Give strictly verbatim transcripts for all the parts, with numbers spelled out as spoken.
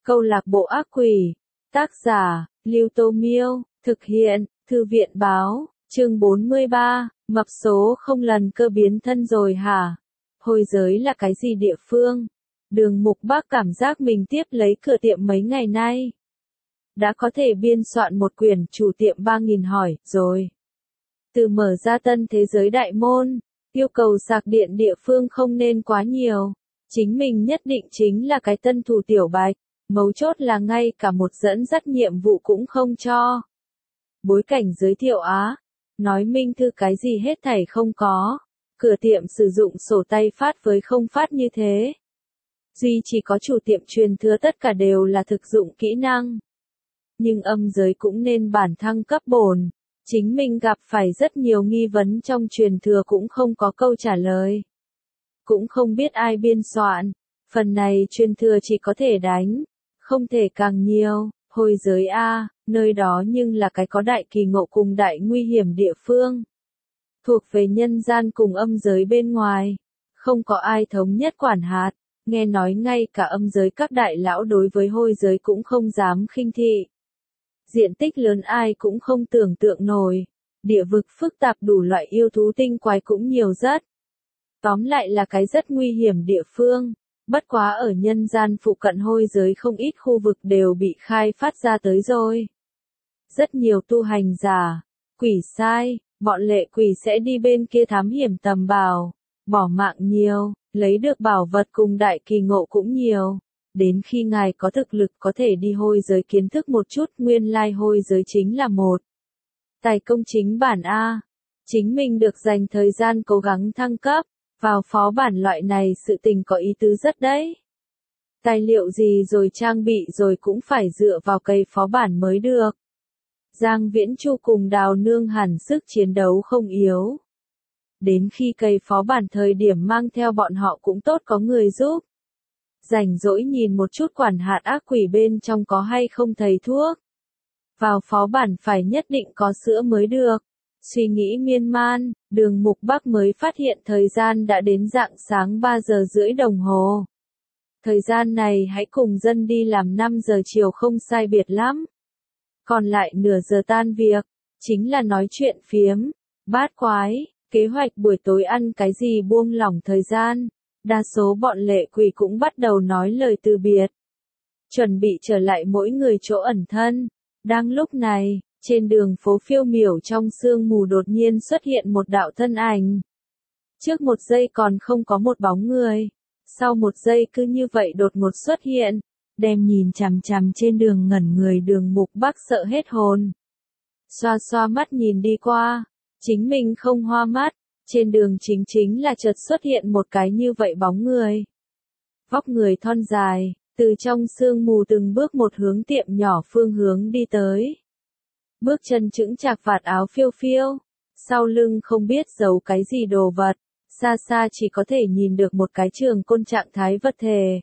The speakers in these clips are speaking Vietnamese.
Câu lạc bộ ác quỷ. Tác giả, Lưu Tô Miêu. Thực hiện, Thư viện báo. Chương bốn mươi ba, mập số không lần cơ biến thân rồi hả? Hôi giới là cái gì địa phương? Đường Mục Bác cảm giác mình tiếp lấy cửa tiệm mấy ngày nay. Đã có thể biên soạn một quyển chủ tiệm ba nghìn hỏi, rồi. Từ mở ra tân thế giới đại môn, yêu cầu sạc điện địa phương không nên quá nhiều. Chính mình nhất định chính là cái tân thủ tiểu bạch, mấu chốt là ngay cả một dẫn dắt nhiệm vụ cũng không cho. Bối cảnh giới thiệu Á, nói minh thư cái gì hết thảy không có, cửa tiệm sử dụng sổ tay phát với không phát như thế. Duy chỉ có chủ tiệm truyền thừa tất cả đều là thực dụng kỹ năng. Nhưng âm giới cũng nên bản thăng cấp bổn, chính mình gặp phải rất nhiều nghi vấn trong truyền thừa cũng không có câu trả lời. Cũng không biết ai biên soạn, phần này truyền thừa chỉ có thể đánh, không thể càng nhiều, hôi giới A, nơi đó nhưng là cái có đại kỳ ngộ cùng đại nguy hiểm địa phương. Thuộc về nhân gian cùng âm giới bên ngoài, không có ai thống nhất quản hạt, nghe nói ngay cả âm giới các đại lão đối với hôi giới cũng không dám khinh thị. Diện tích lớn ai cũng không tưởng tượng nổi, địa vực phức tạp đủ loại yêu thú tinh quái cũng nhiều rất. Tóm lại là cái rất nguy hiểm địa phương, bất quá ở nhân gian phụ cận hôi giới không ít khu vực đều bị khai phát ra tới rồi. Rất nhiều tu hành giả, quỷ sai, bọn lệ quỷ sẽ đi bên kia thám hiểm tầm bảo, bỏ mạng nhiều, lấy được bảo vật cùng đại kỳ ngộ cũng nhiều. Đến khi ngài có thực lực có thể đi hôi giới kiến thức một chút, nguyên lai hôi giới chính là một tài công chính bản A. Chính mình được dành thời gian cố gắng thăng cấp, vào phó bản loại này sự tình có ý tứ rất đấy. Tài liệu gì rồi trang bị rồi cũng phải dựa vào cây phó bản mới được. Giang Viễn Chu cùng Đào Nương hẳn sức chiến đấu không yếu. Đến khi cây phó bản thời điểm mang theo bọn họ cũng tốt có người giúp. Rảnh rỗi nhìn một chút quản hạt ác quỷ bên trong có hay không thầy thuốc. Vào phó bản phải nhất định có sữa mới được. Suy nghĩ miên man, Đường Mục Bác mới phát hiện thời gian đã đến rạng sáng ba giờ rưỡi đồng hồ. Thời gian này hãy cùng dân đi làm năm giờ chiều không sai biệt lắm. Còn lại nửa giờ tan việc, chính là nói chuyện phiếm, bát quái, kế hoạch buổi tối ăn cái gì buông lỏng thời gian. Đa số bọn lệ quỷ cũng bắt đầu nói lời từ biệt. Chuẩn bị trở lại mỗi người chỗ ẩn thân. Đang lúc này, trên đường phố phiêu miểu trong sương mù đột nhiên xuất hiện một đạo thân ảnh. Trước một giây còn không có một bóng người. Sau một giây cứ như vậy đột ngột xuất hiện. Đem nhìn chằm chằm trên đường ngẩn người Đường Mục Bác sợ hết hồn. Xoa xoa mắt nhìn đi qua. Chính mình không hoa mắt. Trên đường chính chính là chợt xuất hiện một cái như vậy bóng người. Vóc người thon dài, từ trong sương mù từng bước một hướng tiệm nhỏ phương hướng đi tới. Bước chân chững chạc vạt áo phiêu phiêu, sau lưng không biết giấu cái gì đồ vật, xa xa chỉ có thể nhìn được một cái trường côn trạng thái vật thể.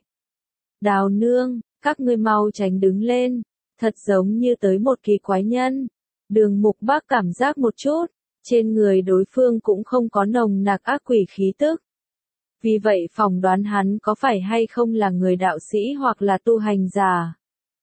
Đào Nương, các ngươi mau tránh đứng lên, thật giống như tới một kỳ quái nhân. Đường Mục Bác cảm giác một chút. Trên người đối phương cũng không có nồng nặc ác quỷ khí tức. Vì vậy phỏng đoán hắn có phải hay không là người đạo sĩ hoặc là tu hành giả.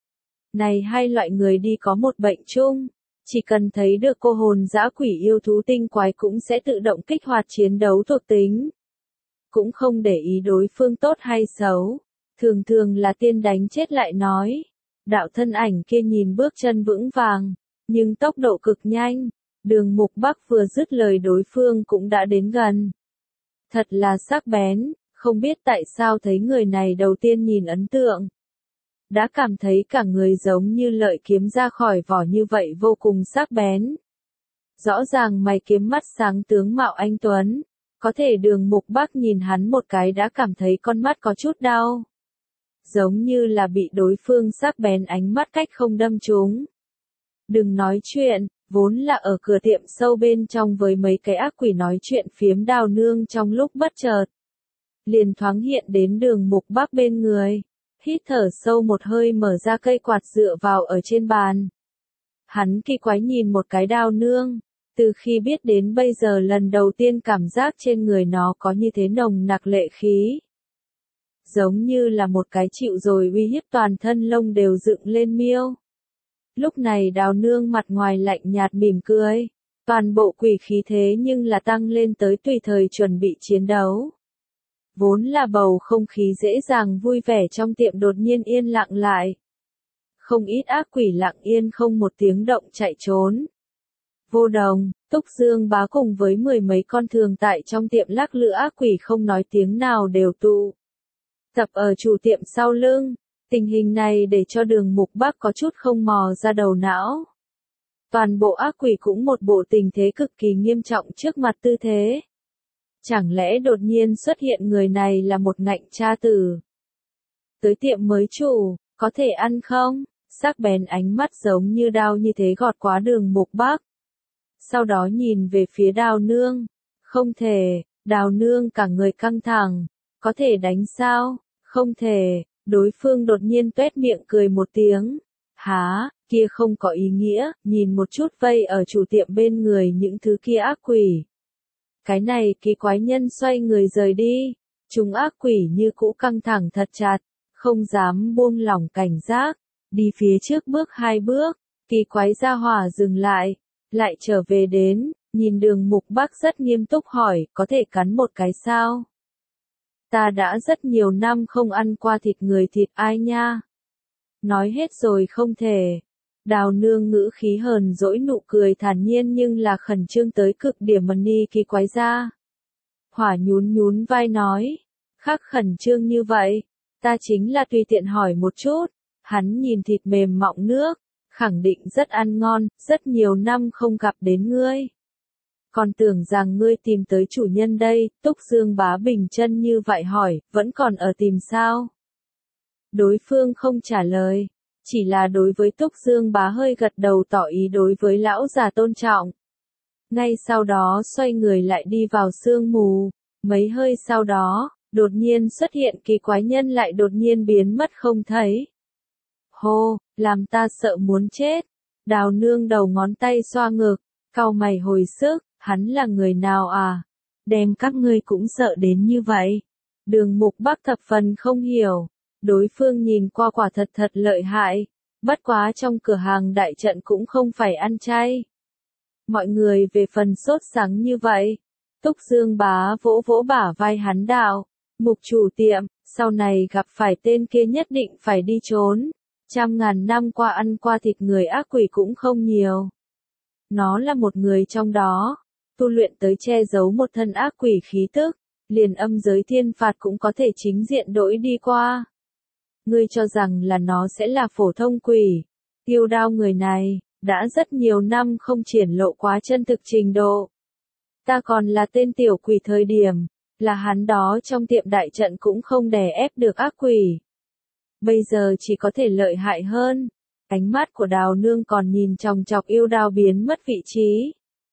Này hai loại người đi có một bệnh chung. Chỉ cần thấy được cô hồn dã quỷ yêu thú tinh quái cũng sẽ tự động kích hoạt chiến đấu thuộc tính. Cũng không để ý đối phương tốt hay xấu. Thường thường là tiên đánh chết lại nói. Đạo thân ảnh kia nhìn bước chân vững vàng, nhưng tốc độ cực nhanh. Đường Mục Bác vừa dứt lời đối phương cũng đã đến gần. Thật là sắc bén, không biết tại sao thấy người này đầu tiên nhìn ấn tượng. Đã cảm thấy cả người giống như lợi kiếm ra khỏi vỏ như vậy vô cùng sắc bén. Rõ ràng mày kiếm mắt sáng tướng mạo anh tuấn. Có thể Đường Mục Bác nhìn hắn một cái đã cảm thấy con mắt có chút đau. Giống như là bị đối phương sắc bén ánh mắt cách không đâm trúng. Đừng nói chuyện. Vốn là ở cửa tiệm sâu bên trong với mấy cái ác quỷ nói chuyện phiếm Đào Nương trong lúc bất chợt. Liền thoáng hiện đến Đường Mục Bác bên người. Hít thở sâu một hơi mở ra cây quạt dựa vào ở trên bàn. Hắn kỳ quái nhìn một cái Đào Nương. Từ khi biết đến bây giờ lần đầu tiên cảm giác trên người nó có như thế nồng nặc lệ khí. giống như là một cái chịu rồi uy hiếp toàn thân lông đều dựng lên miêu. Lúc này Đào Nương mặt ngoài lạnh nhạt mỉm cười, toàn bộ quỷ khí thế nhưng là tăng lên tới tùy thời chuẩn bị chiến đấu. Vốn là bầu không khí dễ dàng vui vẻ trong tiệm đột nhiên yên lặng lại. Không ít ác quỷ lặng yên không một tiếng động chạy trốn. Vô Đồng, Túc Dương Bá cùng với mười mấy con thường tại trong tiệm lắc lư ác quỷ không nói tiếng nào đều tụ tập ở chủ tiệm sau lưng. Tình hình này để cho Đường Mục Bắc có chút không mò ra đầu não. Toàn bộ ác quỷ cũng một bộ tình thế cực kỳ nghiêm trọng trước mặt tư thế. Chẳng lẽ đột nhiên xuất hiện người này là một ngạnh cha tử? Tới tiệm mới chủ, có thể ăn không? Sắc bén ánh mắt giống như đao như thế gọt qua Đường Mục Bắc. Sau đó nhìn về phía Đào Nương. Không thể, Đào Nương cả người căng thẳng. Có thể đánh sao? Không thể. Đối phương đột nhiên tuét miệng cười một tiếng. Há, kia không có ý nghĩa, nhìn một chút vây ở chủ tiệm bên người những thứ kia ác quỷ. Cái này kỳ quái nhân xoay người rời đi. Chúng ác quỷ như cũ căng thẳng thật chặt, không dám buông lỏng cảnh giác. Đi phía trước bước hai bước, kỳ quái gia hỏa dừng lại, lại trở về đến, nhìn Đường Mục Bắc rất nghiêm túc hỏi, có thể cắn một cái sao? Ta đã rất nhiều năm không ăn qua thịt người thịt ai nha. Nói hết rồi không thể. Đào Nương ngữ khí hờn dỗi nụ cười thản nhiên nhưng là khẩn trương tới cực điểm mần ni kỳ quái ra. Hỏa nhún nhún vai nói. Khác khẩn trương như vậy. Ta chính là tùy tiện hỏi một chút. Hắn nhìn thịt mềm mọng nước. Khẳng định rất ăn ngon, rất nhiều năm không gặp đến ngươi. Còn tưởng rằng ngươi tìm tới chủ nhân đây, Túc Dương Bá bình chân như vậy hỏi, vẫn còn ở tìm sao? Đối phương không trả lời, chỉ là đối với Túc Dương Bá hơi gật đầu tỏ ý đối với lão già tôn trọng. Ngay sau đó xoay người lại đi vào sương mù, mấy hơi sau đó, đột nhiên xuất hiện kỳ quái nhân lại đột nhiên biến mất không thấy. Hô, làm ta sợ muốn chết. Đào Nương đầu ngón tay xoa ngực, cau mày hồi sức, hắn là người nào à? Đem các ngươi cũng sợ đến như vậy. Đường Mục Bắc thập phần không hiểu. Đối phương nhìn qua quả thật thật lợi hại. Bất quá trong cửa hàng đại trận cũng không phải ăn chay. Mọi người về phần sốt sắng như vậy. Túc Dương Bá vỗ vỗ bả vai hắn đạo. Mục chủ tiệm, sau này gặp phải tên kia nhất định phải đi trốn. Trăm ngàn năm qua ăn qua thịt người ác quỷ cũng không nhiều. Nó là một người trong đó, tu luyện tới che giấu một thân ác quỷ khí tức, liền âm giới thiên phạt cũng có thể chính diện đổi đi qua. Ngươi cho rằng là nó sẽ là phổ thông quỷ. Tiêu Đao người này, đã rất nhiều năm không triển lộ quá chân thực trình độ. Ta còn là tên tiểu quỷ thời điểm, là hắn đó trong tiệm đại trận cũng không đè ép được ác quỷ. Bây giờ chỉ có thể lợi hại hơn. Ánh mắt của Đào Nương còn nhìn chòng chọc Yêu Đao biến mất vị trí.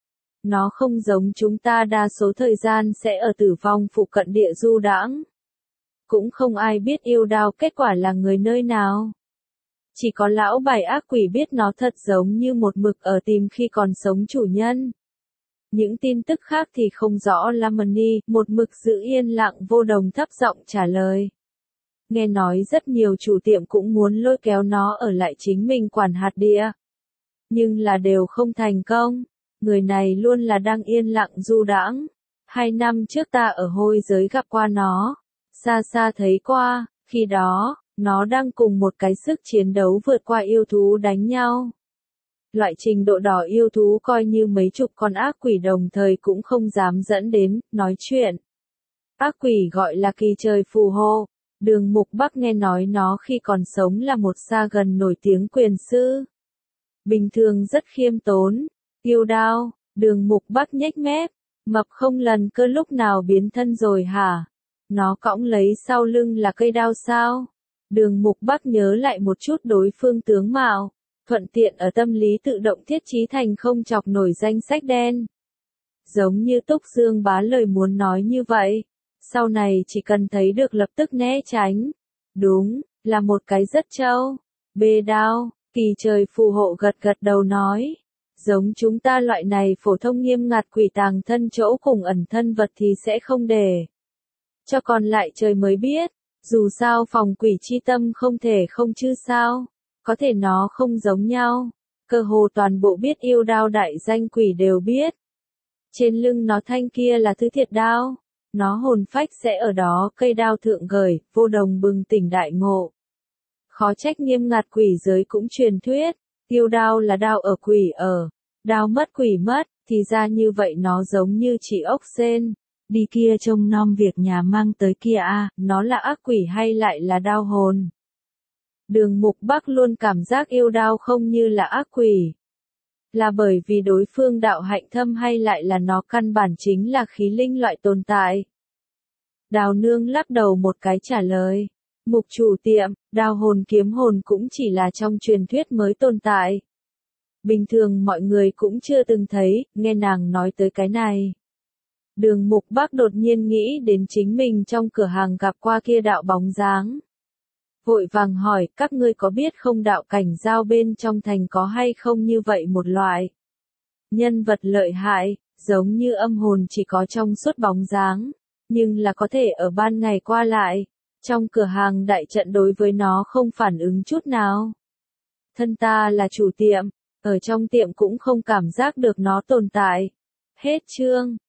Nó không giống chúng ta đa số thời gian sẽ ở tử vong phụ cận địa du đãng. Cũng không ai biết Yêu Đao kết quả là người nơi nào. Chỉ có lão bài ác quỷ biết nó thật giống như một mực ở tìm khi còn sống chủ nhân. Những tin tức khác thì không rõ Lamani, một mực giữ yên lặng. Vô Đồng thấp giọng trả lời. Nghe nói rất nhiều chủ tiệm cũng muốn lôi kéo nó ở lại chính mình quản hạt địa. Nhưng là đều không thành công. Người này luôn là đang yên lặng du đãng. Hai năm trước ta ở hôi giới gặp qua nó. Xa xa thấy qua, khi đó, nó đang cùng một cái sức chiến đấu vượt qua yêu thú đánh nhau. Loại trình độ đỏ yêu thú coi như mấy chục con ác quỷ đồng thời cũng không dám dẫn đến, nói chuyện. Ác quỷ gọi là kỳ trời phù hộ. Đường Mục Bắc nghe nói nó khi còn sống là một xa gần nổi tiếng quyền sư. Bình thường rất khiêm tốn. Yêu Đao, Đường Mục Bắc nhếch mép. Mập không lần cơ lúc nào biến thân rồi hả? Nó cõng lấy sau lưng là cây đao sao? Đường Mục Bắc nhớ lại một chút đối phương tướng mạo. Thuận tiện ở tâm lý tự động thiết trí thành không chọc nổi danh sách đen. Giống như Túc Dương Bá lời muốn nói như vậy. Sau này chỉ cần thấy được lập tức né tránh. Đúng, là một cái rất trâu. Bê đao, kỳ trời phù hộ gật gật đầu nói. Giống chúng ta loại này phổ thông nghiêm ngặt quỷ tàng thân chỗ cùng ẩn thân vật thì sẽ không để. Cho còn lại trời mới biết. Dù sao phòng quỷ chi tâm không thể không chứ sao, có thể nó không giống nhau, cơ hồ toàn bộ biết yêu đao đại danh quỷ đều biết. Trên lưng nó thanh kia là thứ thiệt đao, nó hồn phách sẽ ở đó cây đao thượng gởi, vô đồng bừng tỉnh đại ngộ. Khó trách nghiêm ngặt quỷ giới cũng truyền thuyết, yêu đao là đao ở quỷ ở, đao mất quỷ mất, thì ra như vậy nó giống như chỉ ốc sên. Đi kia trông nom việc nhà mang tới kia a, nó là ác quỷ hay lại là đao hồn? Đường Mục Bắc luôn cảm giác yêu đao không như là ác quỷ. Là bởi vì đối phương đạo hạnh thâm hay lại là nó căn bản chính là khí linh loại tồn tại? Đào nương lắc đầu một cái trả lời. Mục chủ tiệm, đao hồn kiếm hồn cũng chỉ là trong truyền thuyết mới tồn tại. Bình thường mọi người cũng chưa từng thấy, nghe nàng nói tới cái này. Đường Mục Bắc đột nhiên nghĩ đến chính mình trong cửa hàng gặp qua kia đạo bóng dáng. Vội vàng hỏi, các ngươi có biết không đạo cảnh giao bên trong thành có hay không như vậy một loại nhân vật lợi hại, giống như âm hồn chỉ có trong suốt bóng dáng, nhưng là có thể ở ban ngày qua lại. Trong cửa hàng đại trận đối với nó không phản ứng chút nào. Thân ta là chủ tiệm, ở trong tiệm cũng không cảm giác được nó tồn tại. Hết chương.